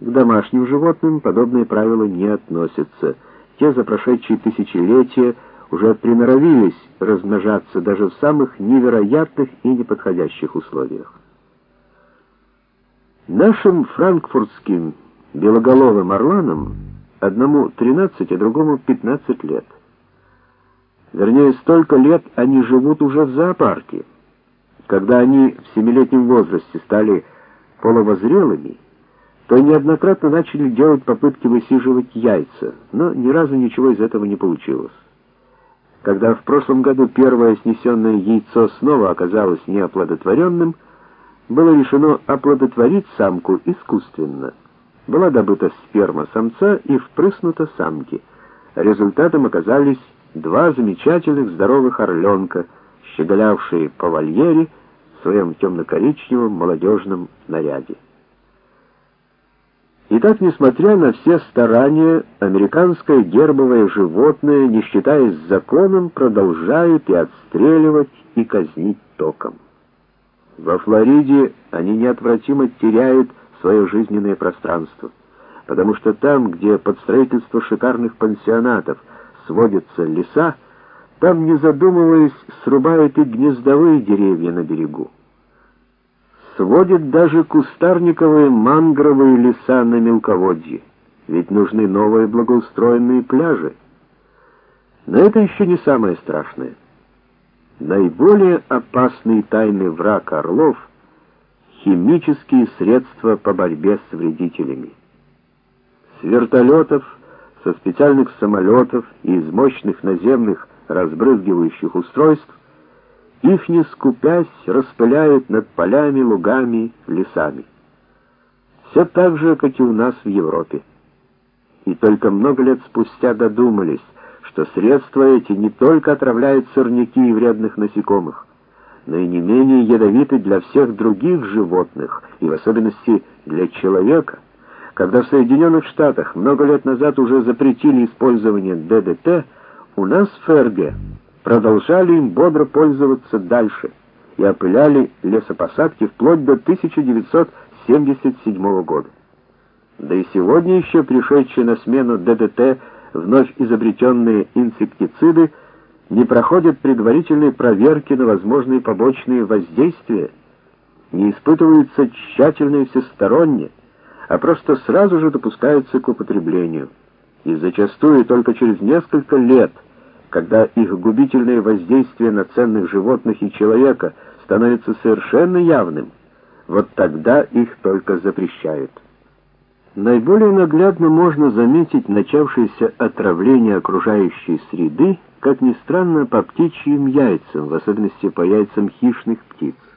К домашним животным подобные правила не относятся. Те за прошедшие тысячелетия уже приноровились размножаться даже в самых невероятных и неподходящих условиях. Нашим франкфуртским белоголовым орланам одному 13, а другому 15 лет. Вернее, столько лет они живут уже в зоопарке. Когда они в 7-летнем возрасте стали половозрелыми, то неоднократно начали делать попытки высиживать яйца, но ни разу ничего из этого не получилось. Когда в прошлом году первое снесенное яйцо снова оказалось неоплодотворенным, было решено оплодотворить самку искусственно. Была добыта сперма самца и впрыснута самки. Результатом оказались 2 замечательных здоровых орленка, щеголявшие по вольере в своем темно-коричневом молодежном наряде. Итак, несмотря на все старания, американское гербовое животное, не считаясь законом, продолжают и отстреливать, и казнить током. Во Флориде они неотвратимо теряют свое жизненное пространство, потому что там, где под строительство шикарных пансионатов сводятся леса, там, не задумываясь, срубают и гнездовые деревья на берегу. Сводят даже кустарниковые мангровые леса на мелководье, ведь нужны новые благоустроенные пляжи. Но это еще не самое страшное. Наиболее опасный тайный враг орлов — химические средства по борьбе с вредителями. С вертолетов, со специальных самолетов и из мощных наземных разбрызгивающих устройств их, не скупясь, распыляют над полями, лугами, лесами. Все так же, как и у нас в Европе. И только много лет спустя додумались, что средства эти не только отравляют сорняки и вредных насекомых, но и не менее ядовиты для всех других животных, и в особенности для человека. Когда в Соединенных Штатах много лет назад уже запретили использование ДДТ, у нас в ФРГ продолжали им бодро пользоваться дальше и опыляли лесопосадки вплоть до 1977 года. Да и сегодня еще пришедшие на смену ДДТ вновь изобретенные инсектициды не проходят предварительной проверки на возможные побочные воздействия, не испытываются тщательно и всесторонне, а просто сразу же допускаются к употреблению. И зачастую только через несколько лет, когда их губительное воздействие на ценных животных и человека становится совершенно явным, вот тогда их только запрещают. Наиболее наглядно можно заметить начавшееся отравление окружающей среды, как ни странно, по птичьим яйцам, в особенности по яйцам хищных птиц.